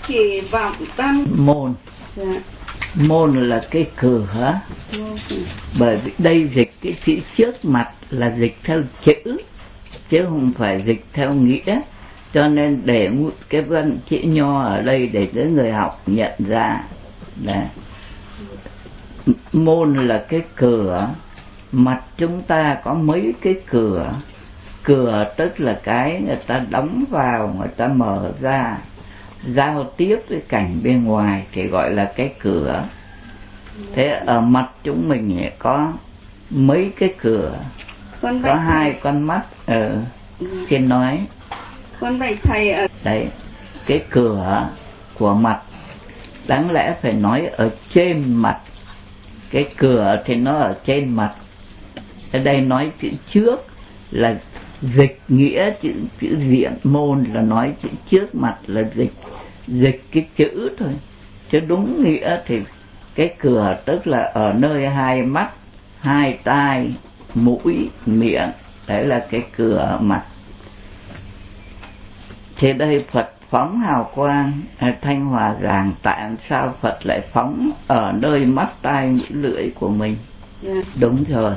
kỳ vọng tâm. Môn. Dạ. Môn là cái cửa. Bởi vì đây dịch cái chữ trước mặt là dịch theo chữ, chứ không phải dịch theo nghĩa. Cho nên để một cái văn chữ nho ở đây để cho người học nhận ra là môn là cái cửa. Mặt chúng ta có mấy cái cửa. Cửa tức là cái người ta đóng vào, người ta mở ra, giao tiếp với cảnh bên ngoài thì gọi là cái cửa. Thế ở mặt chúng mình có mấy cái cửa. Có hai con mắt. Trên nói. Con bạch thầy ở đấy, cái cửa của mặt đáng lẽ phải nói ở trên mặt. Cái cửa thì nó ở trên mặt. Ở đây nói chữ trước là dịch nghĩa chữ diện, môn là nói chữ trước mặt là dịch cái chữ thôi. Chứ đúng nghĩa thì cái cửa tức là ở nơi hai mắt, hai tai, mũi, miệng. Đấy là cái cửa mặt. Thì đây Phật phóng hào quang thanh hòa giảng, tại sao Phật lại phóng ở nơi mắt tai mũi lưỡi của mình? Đúng rồi.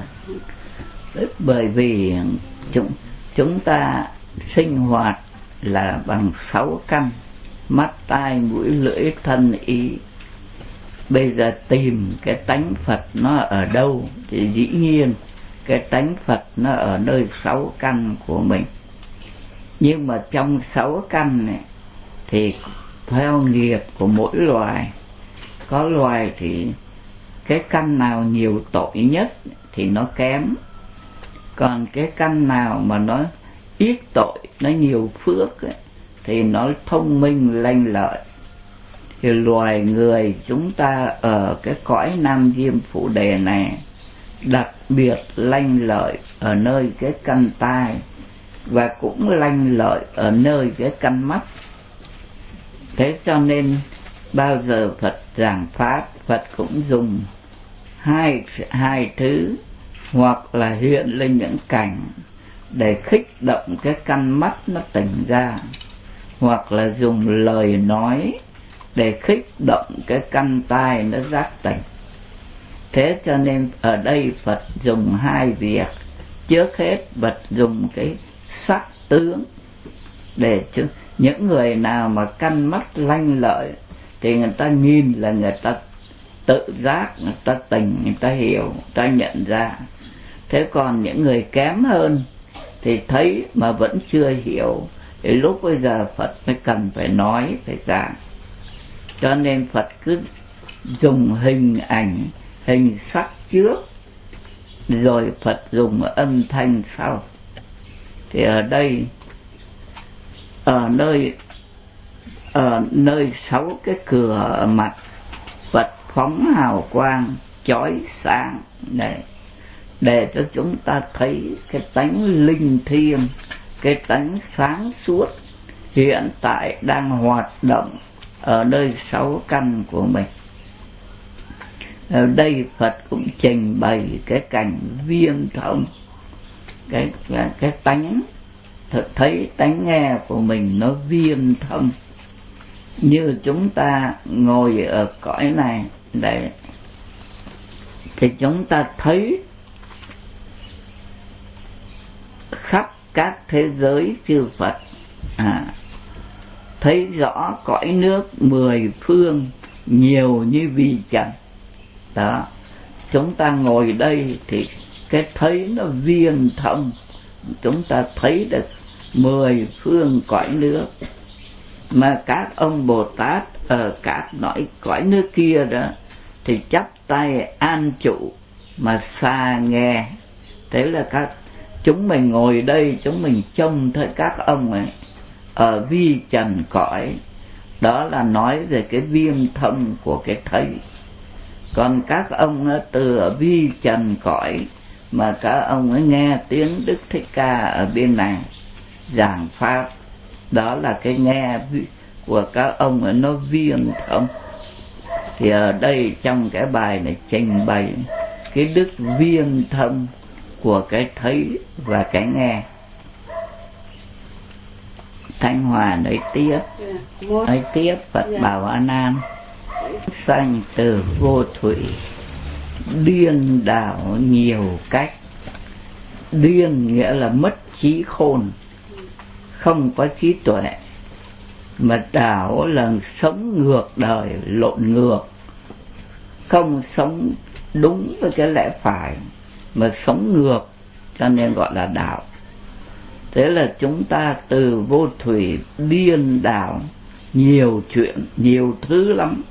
Bởi vì chúng ta sinh hoạt là bằng 6 căn: mắt tai mũi lưỡi thân ý. Bây giờ tìm cái tánh Phật nó ở đâu thì dĩ nhiên cái tánh Phật nó ở nơi 6 căn của mình. Nhưng mà trong 6 căn này thì theo nghiệp của mỗi loài, có loài thì cái căn nào nhiều tội nhất thì nó kém, còn cái căn nào mà nó ít tội, nó nhiều phước ấy, thì nó thông minh lanh lợi. Thì loài người chúng ta ở cái cõi Nam Diêm Phù Đề này đặc biệt lanh lợi ở nơi cái căn tai, và cũng lanh lợi ở nơi cái căn mắt. Thế cho nên bao giờ Phật giảng pháp, Phật cũng dùng hai thứ, hoặc là hiện lên những cảnh để khích động cái căn mắt nó tỉnh ra, hoặc là dùng lời nói để khích động cái căn tai nó giác tỉnh. Thế cho nên ở đây Phật dùng hai việc. Trước hết Phật dùng cái sắc tướng để những người nào mà căn mắt lanh lợi thì người ta nhìn là người ta tự giác, người ta tỉnh, người ta hiểu, người ta nhận ra. Thế còn những người kém hơn thì thấy mà vẫn chưa hiểu, thì lúc bây giờ Phật mới cần phải nói, phải giảng. Cho nên Phật cứ dùng hình ảnh, hình sắc trước, rồi Phật dùng âm thanh sau. Thì ở đây ở nơi 6 cái cửa mặt, Phật phóng hào quang chói sáng để cho chúng ta thấy cái tánh linh thiêng, cái tánh sáng suốt hiện tại đang hoạt động ở nơi 6 căn của mình. Ở đây Phật cũng trình bày cái cảnh viên thông, cái tánh thấy tánh nghe của mình nó viên thông. Như chúng ta ngồi ở cõi này để thì chúng ta thấy khắp các thế giới chư Phật, thấy rõ cõi nước 10 phương nhiều như vi trần. Đó, chúng ta ngồi đây thì cái thấy nó viên thông, chúng ta thấy được 10 phương cõi nước. Mà các ông Bồ Tát ở các cõi nước kia đó thì chắp tay an trụ mà xa nghe. Thế là chúng mình ngồi đây, chúng mình trông thấy các ông ấy ở vi trần cõi. Đó là nói về cái viêm thông của cái thấy. Còn các ông từ ở vi trần cõi mà các ông ấy nghe tiếng Đức Thích Ca ở bên này giảng pháp, đó là cái nghe của các ông ấy nó viên thông. Thì ở đây trong cái bài này trình bày cái đức viên thông của cái thấy và cái nghe. Thanh Hòa nói tiếp Phật bảo A Nan: sanh từ vô thủy, điên đảo nhiều cách. Điên nghĩa là mất trí khôn, không có trí tuệ, mà đảo là sống ngược đời, lộn ngược, không sống đúng với cái lẽ phải mà sống ngược, cho nên gọi là đảo. Thế là chúng ta từ vô thủy điên đảo nhiều chuyện, nhiều thứ lắm.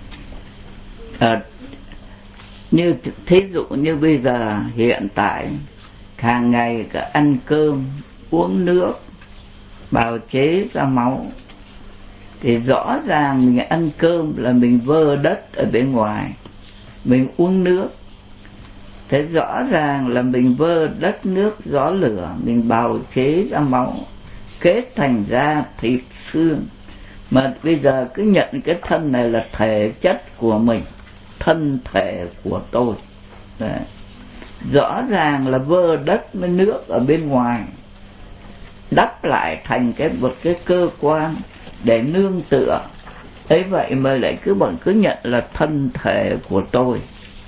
Như thí dụ như bây giờ hiện tại hàng ngày cả ăn cơm, uống nước, bào chế ra máu, thì rõ ràng mình ăn cơm là mình vơ đất ở bên ngoài, mình uống nước thế rõ ràng là mình vơ đất nước gió lửa, mình bào chế ra máu, kết thành ra thịt xương. Mà bây giờ cứ nhận cái thân này là thể chất của mình, thân thể của tôi. Đấy. Rõ ràng là vơ đất với nước ở bên ngoài, đắp lại thành một cái cơ quan để nương tựa. Ấy vậy mà lại cứ nhận là thân thể của tôi.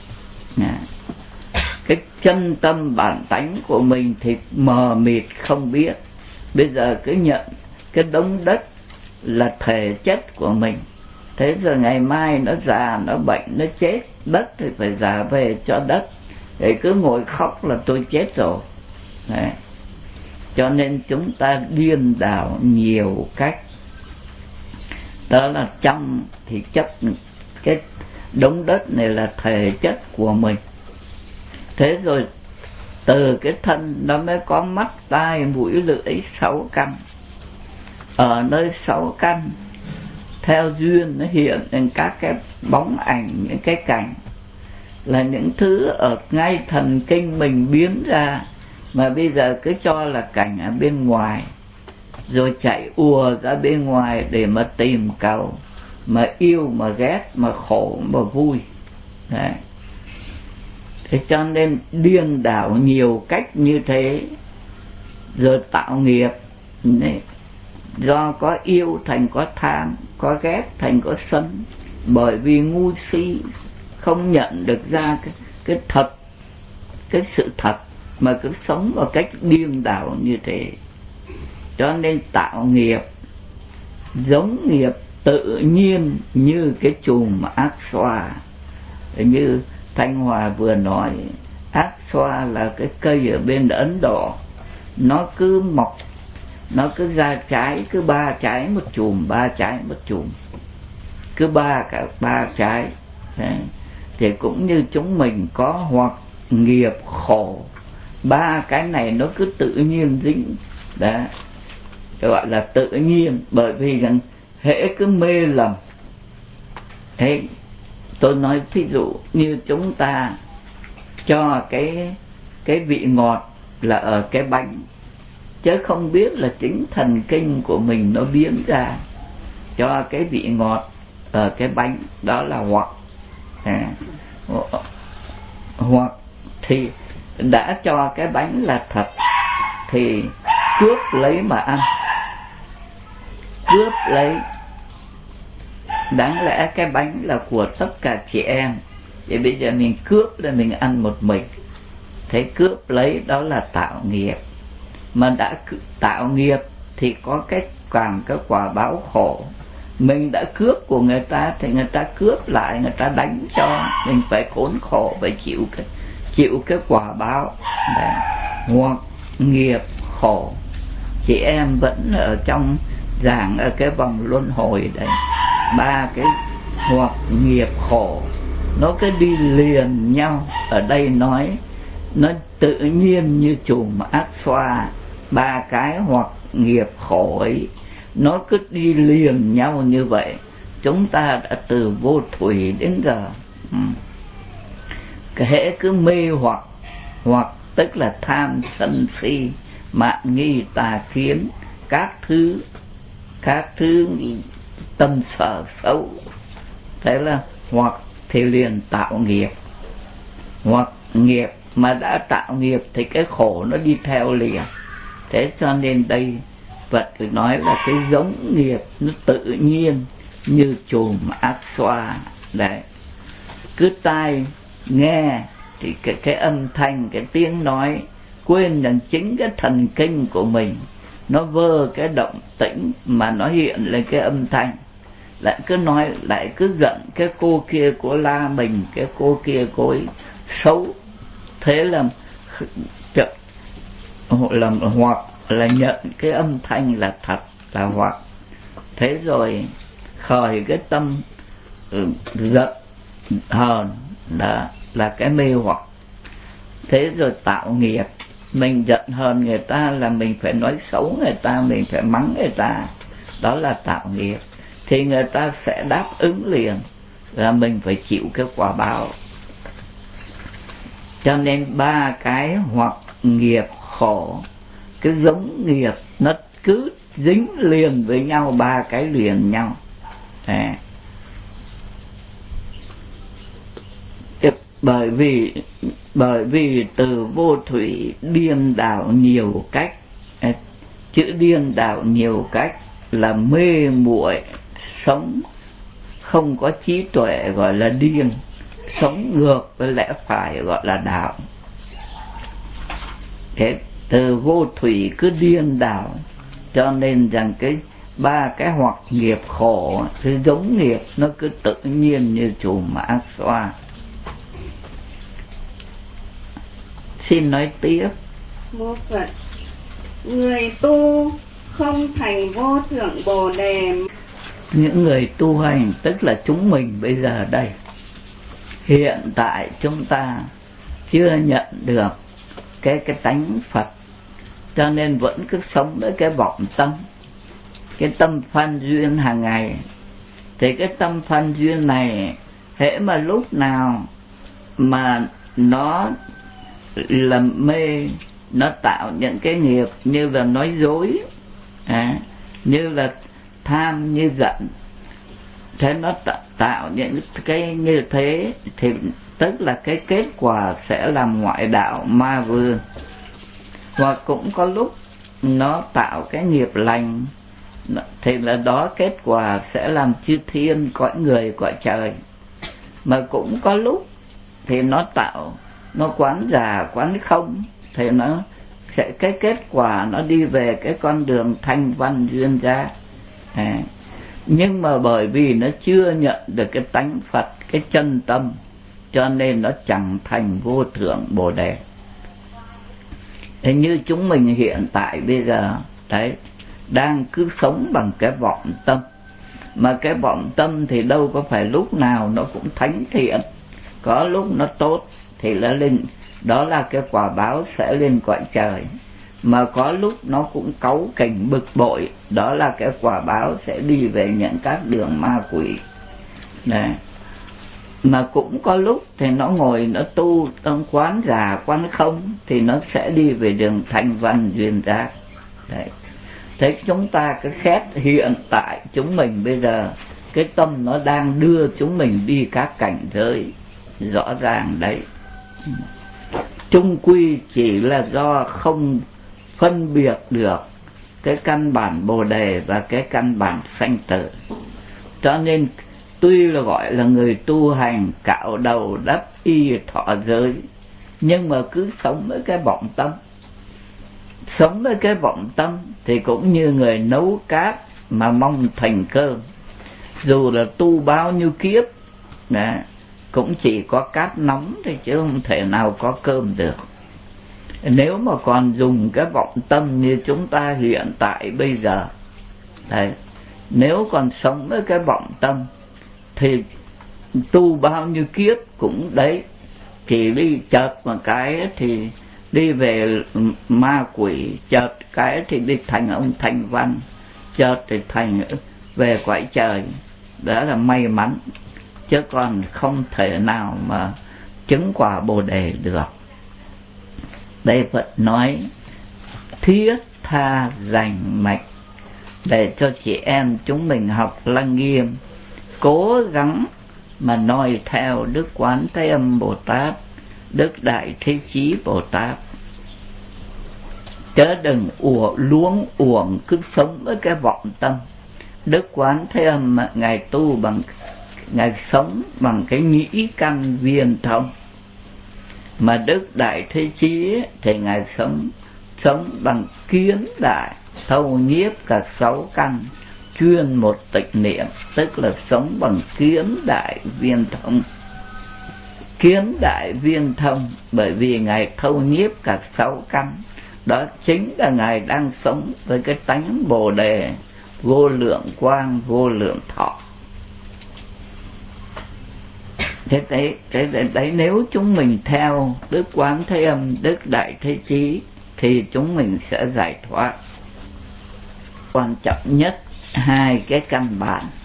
Cái chân tâm bản tánh của mình thì mờ mịt không biết. Bây giờ cứ nhận cái đống đất là thể chất của mình. Thế rồi ngày mai nó già, nó bệnh, nó chết, đất thì phải trả về cho đất. Để cứ ngồi khóc là tôi chết rồi. Đấy. Cho nên chúng ta điên đảo nhiều cách. Đó là trong thì chấp cái đống đất này là thể chất của mình. Thế rồi từ cái thân nó mới có mắt, tai, mũi, lưỡi, 6 căn. Ở nơi 6 căn, theo duyên nó hiện lên các cái bóng ảnh, những cái cảnh, là những thứ ở ngay thần kinh mình biến ra, mà bây giờ cứ cho là cảnh ở bên ngoài, rồi chạy ùa ra bên ngoài để mà tìm cầu, mà yêu, mà ghét, mà khổ, mà vui. Đấy. Thế cho nên điên đảo nhiều cách như thế, rồi tạo nghiệp. Đấy. Do có yêu thành có tham, có ghét thành có sân, bởi vì ngu si không nhận được ra cái thật, cái sự thật, mà cứ sống một cách điên đảo như thế. Cho nên tạo nghiệp giống nghiệp tự nhiên như cái chùm ác xoa. Như Thanh Hòa vừa nói, ác xoa là cái cây ở bên Ấn Độ, nó cứ mọc, nó cứ ra trái, cứ 3 trái một chùm, 3 trái một chùm, cứ 3 trái. Đấy. Thì cũng như chúng mình có hoặc nghiệp khổ, 3 cái này nó cứ tự nhiên dính. Đấy. Gọi là tự nhiên, bởi vì rằng hễ cứ mê lầm. Thế tôi nói thí dụ như chúng ta cho cái vị ngọt là ở cái bánh, chứ không biết là chính thần kinh của mình nó biến ra cho cái vị ngọt ở cái bánh, đó là hoặc. Hoặc thì đã cho cái bánh là thật thì cướp lấy mà ăn, cướp lấy. Đáng lẽ cái bánh là của tất cả chị em, thì bây giờ mình cướp để mình ăn một mình. Thế cướp lấy đó là tạo nghiệp. Mà đã tạo nghiệp thì có cái quả báo khổ. Mình đã cướp của người ta thì người ta cướp lại, người ta đánh cho mình phải khốn khổ, phải chịu cái quả báo. Đấy. Hoặc nghiệp khổ. Chị em vẫn ở trong giảng ở cái vòng luân hồi đấy, 3 cái hoặc nghiệp khổ nó cứ đi liền nhau. Ở đây nói nó tự nhiên như chùm ác xoa, 3 cái hoặc nghiệp khổ ấy nó cứ đi liền nhau như vậy. Chúng ta đã từ vô thủy đến giờ hễ cứ mê hoặc tức là tham sân si, mạn nghi tà kiến, các thứ tâm sở xấu. Thế là hoặc thì liền tạo nghiệp. Hoặc nghiệp mà đã tạo nghiệp thì cái khổ nó đi theo liền. Thế cho nên đây Phật nói là cái giống nghiệp nó tự nhiên như chùm ác xoa. Đấy, cứ tai nghe thì cái âm thanh, cái tiếng nói, quên rằng chính cái thần kinh của mình nó vơ cái động tĩnh mà nó hiện lên cái âm thanh, lại cứ nói, lại cứ giận cái cô kia của la mình, cái cô kia cô ấy xấu. Thế là hoặc là nhận cái âm thanh là thật là hoặc. Thế rồi khởi cái tâm giận hờn là cái mê hoặc. Thế rồi tạo nghiệp, mình giận hờn người ta là mình phải nói xấu người ta, mình phải mắng người ta, đó là tạo nghiệp. Thì người ta sẽ đáp ứng liền, là mình phải chịu cái quả báo. Cho nên ba cái hoặc nghiệp khổ, cái giống nghiệp nó cứ dính liền với nhau, ba cái liền nhau. Bởi vì từ vô thủy điên đảo nhiều cách. Chữ điên đảo nhiều cách là mê muội, sống không có trí tuệ gọi là điên, sống ngược với lẽ phải gọi là đạo. Từ vô thủy cứ điên đảo, cho nên rằng cái ba cái hoặc nghiệp khổ, cái giống nghiệp nó cứ tự nhiên như chùm ác xoa. Xin nói tiếp. Mô Phật. Người tu không thành vô thượng bồ đề. Những người tu hành tức là chúng mình bây giờ đây, hiện tại chúng ta chưa nhận được cái tánh Phật, cho nên vẫn cứ sống với cái vọng tâm, cái tâm phan duyên hàng ngày. Thì cái tâm phan duyên này, hễ mà lúc nào mà nó làm mê, nó tạo những cái nghiệp như là nói dối, như là tham, như giận, thế nó tạo những cái như thế, thì tức là cái kết quả sẽ làm ngoại đạo ma vương. Hoặc cũng có lúc nó tạo cái nghiệp lành, thì là đó kết quả sẽ làm chư thiên, cõi người, cõi trời. Mà cũng có lúc thì nó tạo, nó quán già quán không, thì nó sẽ cái kết quả nó đi về cái con đường thanh văn duyên giác. Nhưng mà bởi vì nó chưa nhận được cái tánh Phật, cái chân tâm, cho nên nó chẳng thành vô thượng bồ đề. Thế như chúng mình hiện tại bây giờ đấy, đang cứ sống bằng cái vọng tâm. Mà cái vọng tâm thì đâu có phải lúc nào nó cũng thánh thiện, có lúc nó tốt thì nó lên, đó là cái quả báo sẽ lên cõi trời. Mà có lúc nó cũng cáu kỉnh bực bội, đó là cái quả báo sẽ đi về những các đường ma quỷ. Này. Mà cũng có lúc thì nó ngồi nó tu trong quán già quán không, thì nó sẽ đi về đường thanh văn duyên giác. Đấy. Thế chúng ta cứ xét hiện tại chúng mình bây giờ, cái tâm nó đang đưa chúng mình đi các cảnh giới rõ ràng đấy. Chung quy chỉ là do không phân biệt được cái căn bản bồ đề và cái căn bản sanh tử. Cho nên tuy là gọi là người tu hành cạo đầu đắp y thọ giới, nhưng mà cứ sống với cái vọng tâm. Sống với cái vọng tâm thì cũng như người nấu cát mà mong thành cơm. Dù là tu bao nhiêu kiếp cũng chỉ có cát nóng thôi, chứ không thể nào có cơm được. Nếu mà còn dùng cái vọng tâm như chúng ta hiện tại bây giờ đấy, nếu còn sống với cái vọng tâm thì tu bao nhiêu kiếp cũng đấy, chỉ đi chợt một cái thì đi về ma quỷ, chợt cái thì đi thành ông thanh văn, chợt thì thành về cõi trời. Đó là may mắn, chứ còn không thể nào mà chứng quả bồ đề được. Đây Phật nói thiết tha rành mạch để cho chị em chúng mình học Lăng Nghiêm, cố gắng mà noi theo Đức Quán Thế Âm Bồ Tát, Đức Đại Thế Chí Bồ Tát. chớ đừng luống uổng cứ sống với cái vọng tâm. Đức Quán Thế Âm ngài tu bằng, ngài sống bằng cái nhĩ căn viên thông, mà Đức Đại Thế Chí thì ngài sống bằng kiến đại thâu nhiếp cả 6 căn, chuyên một tịch niệm, tức là sống bằng kiến đại viên thông. Kiến đại viên thông bởi vì ngài thâu nhiếp cả 6 căn, đó chính là ngài đang sống với cái tánh Bồ Đề vô lượng quang vô lượng thọ. Thế đấy, nếu chúng mình theo Đức Quán Thế Âm, Đức Đại Thế Chí thì chúng mình sẽ giải thoát. Quan trọng nhất hai cái căn bản